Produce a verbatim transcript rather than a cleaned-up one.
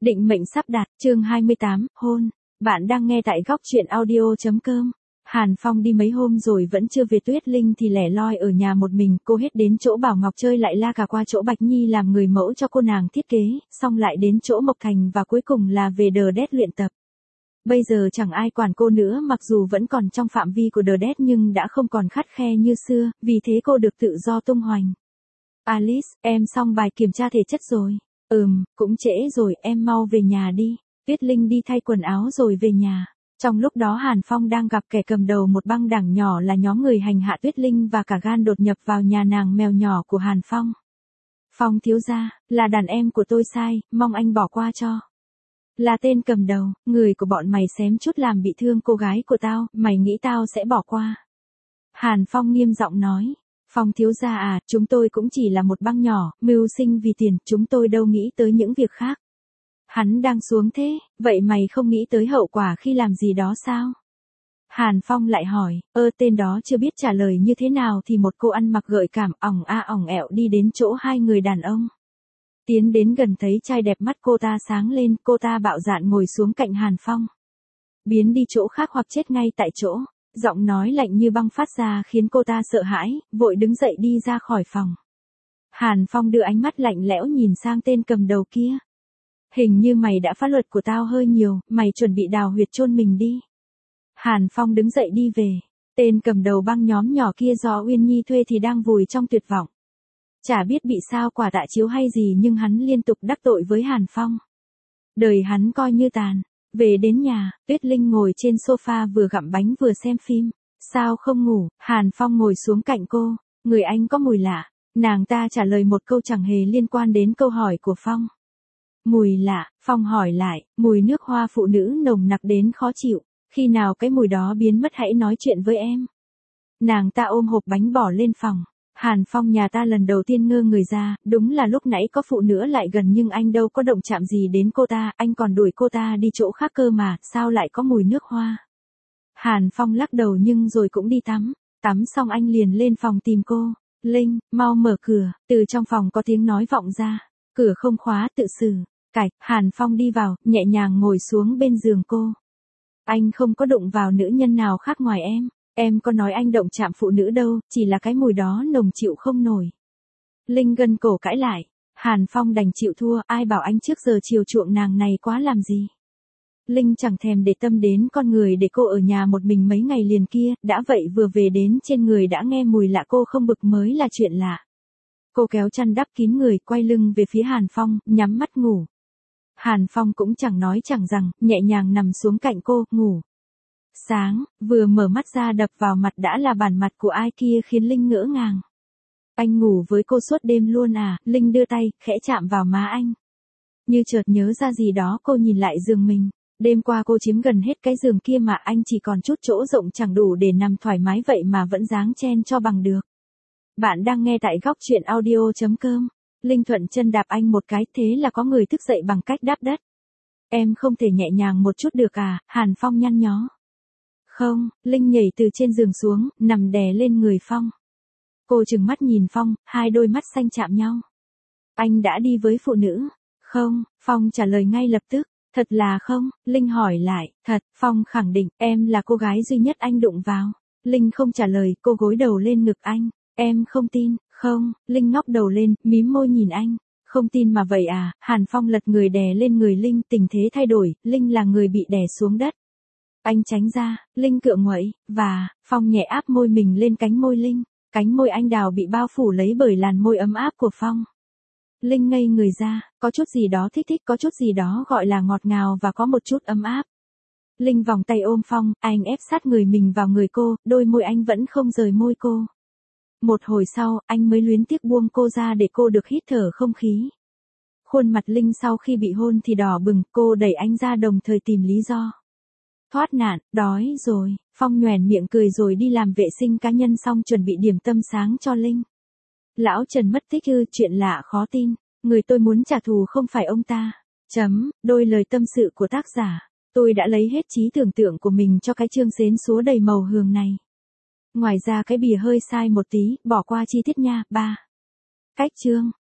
Định mệnh sắp đặt, chương hai mươi tám, hôn. Bạn đang nghe tại góc truyện audio.com. Hàn Phong đi mấy hôm rồi vẫn chưa về, Tuyết Linh thì lẻ loi ở nhà một mình, cô hết đến chỗ Bảo Ngọc chơi lại la cả qua chỗ Bạch Nhi làm người mẫu cho cô nàng thiết kế, xong lại đến chỗ Mộc Thành và cuối cùng là về The Dead luyện tập. Bây giờ chẳng ai quản cô nữa, mặc dù vẫn còn trong phạm vi của The Dead nhưng đã không còn khắt khe như xưa, vì thế cô được tự do tung hoành. Alice, em xong bài kiểm tra thể chất rồi. Ừm, cũng trễ rồi, em mau về nhà đi. Tuyết Linh đi thay quần áo rồi về nhà. Trong lúc đó Hàn Phong đang gặp kẻ cầm đầu một băng đảng nhỏ là nhóm người hành hạ Tuyết Linh và cả gan đột nhập vào nhà nàng mèo nhỏ của Hàn Phong. Phong thiếu gia, là đàn em của tôi sai, mong anh bỏ qua cho. Là tên cầm đầu, người của bọn mày xém chút làm bị thương cô gái của tao, mày nghĩ tao sẽ bỏ qua. Hàn Phong nghiêm giọng nói. Phong thiếu gia à, chúng tôi cũng chỉ là một băng nhỏ, mưu sinh vì tiền, chúng tôi đâu nghĩ tới những việc khác. Hắn đang xuống thế, vậy mày không nghĩ tới hậu quả khi làm gì đó sao? Hàn Phong lại hỏi, ơ tên đó chưa biết trả lời như thế nào thì một cô ăn mặc gợi cảm ỏng a ỏng ẹo đi đến chỗ hai người đàn ông. Tiến đến gần thấy trai đẹp, mắt cô ta sáng lên, cô ta bạo dạn ngồi xuống cạnh Hàn Phong. Biến đi chỗ khác hoặc chết ngay tại chỗ. Giọng nói lạnh như băng phát ra khiến cô ta sợ hãi, vội đứng dậy đi ra khỏi phòng. Hàn Phong đưa ánh mắt lạnh lẽo nhìn sang tên cầm đầu kia. Hình như mày đã phá luật của tao hơi nhiều, mày chuẩn bị đào huyệt chôn mình đi. Hàn Phong đứng dậy đi về. Tên cầm đầu băng nhóm nhỏ kia do Uyên Nhi thuê thì đang vùi trong tuyệt vọng. Chả biết bị sao quả tạ chiếu hay gì nhưng hắn liên tục đắc tội với Hàn Phong. Đời hắn coi như tàn. Về đến nhà, Tuyết Linh ngồi trên sofa vừa gặm bánh vừa xem phim. Sao không ngủ? Hàn Phong ngồi xuống cạnh cô. Người anh có mùi lạ. Nàng ta trả lời một câu chẳng hề liên quan đến câu hỏi của Phong. Mùi lạ, Phong hỏi lại, mùi nước hoa phụ nữ nồng nặc đến khó chịu. Khi nào cái mùi đó biến mất hãy nói chuyện với em. Nàng ta ôm hộp bánh bỏ lên phòng. Hàn Phong nhà ta lần đầu tiên ngơ người ra, đúng là lúc nãy có phụ nữ lại gần nhưng anh đâu có động chạm gì đến cô ta, anh còn đuổi cô ta đi chỗ khác cơ mà, sao lại có mùi nước hoa. Hàn Phong lắc đầu nhưng rồi cũng đi tắm, tắm xong anh liền lên phòng tìm cô. Linh, mau mở cửa, từ trong phòng có tiếng nói vọng ra, cửa không khóa tự xử, cạch, Hàn Phong đi vào, nhẹ nhàng ngồi xuống bên giường cô. Anh không có đụng vào nữ nhân nào khác ngoài em. Em có nói anh động chạm phụ nữ đâu, chỉ là cái mùi đó nồng chịu không nổi. Linh gân cổ cãi lại. Hàn Phong đành chịu thua, ai bảo anh trước giờ chiều chuộng nàng này quá làm gì. Linh chẳng thèm để tâm đến con người để cô ở nhà một mình mấy ngày liền kia, đã vậy vừa về đến trên người đã nghe mùi lạ, cô không bực mới là chuyện lạ. Cô kéo chăn đắp kín người, quay lưng về phía Hàn Phong, nhắm mắt ngủ. Hàn Phong cũng chẳng nói chẳng rằng, nhẹ nhàng nằm xuống cạnh cô, ngủ. Sáng, vừa mở mắt ra đập vào mặt đã là bản mặt của ai kia khiến Linh ngỡ ngàng. Anh ngủ với cô suốt đêm luôn à? Linh đưa tay, khẽ chạm vào má anh. Như chợt nhớ ra gì đó cô nhìn lại giường mình. Đêm qua cô chiếm gần hết cái giường kia mà anh chỉ còn chút chỗ rộng chẳng đủ để nằm thoải mái vậy mà vẫn dáng chen cho bằng được. Bạn đang nghe tại góc truyện audio.com. Linh thuận chân đạp anh một cái, thế là có người thức dậy bằng cách đáp đất. Em không thể nhẹ nhàng một chút được à? Hàn Phong nhăn nhó. Không, Linh nhảy từ trên giường xuống, nằm đè lên người Phong. Cô trừng mắt nhìn Phong, hai đôi mắt xanh chạm nhau. Anh đã đi với phụ nữ? Không, Phong trả lời ngay lập tức. Thật là không? Linh hỏi lại. Thật, Phong khẳng định, em là cô gái duy nhất anh đụng vào. Linh không trả lời, cô gối đầu lên ngực anh. Em không tin. Không, Linh ngóc đầu lên, mím môi nhìn anh. Không tin mà vậy à? Hàn Phong lật người đè lên người Linh, tình thế thay đổi, Linh là người bị đè xuống đất. Anh tránh ra, Linh cựa nguậy, và, Phong nhẹ áp môi mình lên cánh môi Linh. Cánh môi anh đào bị bao phủ lấy bởi làn môi ấm áp của Phong. Linh ngây người ra, có chút gì đó thích thích, có chút gì đó gọi là ngọt ngào và có một chút ấm áp. Linh vòng tay ôm Phong, anh ép sát người mình vào người cô, đôi môi anh vẫn không rời môi cô. Một hồi sau, anh mới luyến tiếc buông cô ra để cô được hít thở không khí. Khuôn mặt Linh sau khi bị hôn thì đỏ bừng, cô đẩy anh ra đồng thời tìm lý do. Thoát nạn, đói rồi, Phong nhoẻn miệng cười rồi đi làm vệ sinh cá nhân xong chuẩn bị điểm tâm sáng cho Linh. Lão Trần mất tích ư? Chuyện lạ khó tin, người tôi muốn trả thù không phải ông ta. Chấm, đôi lời tâm sự của tác giả. Tôi đã lấy hết trí tưởng tượng của mình cho cái chương xến xúa đầy màu hường này. Ngoài ra cái bìa hơi sai một tí, bỏ qua chi tiết nha. ba. Cách chương.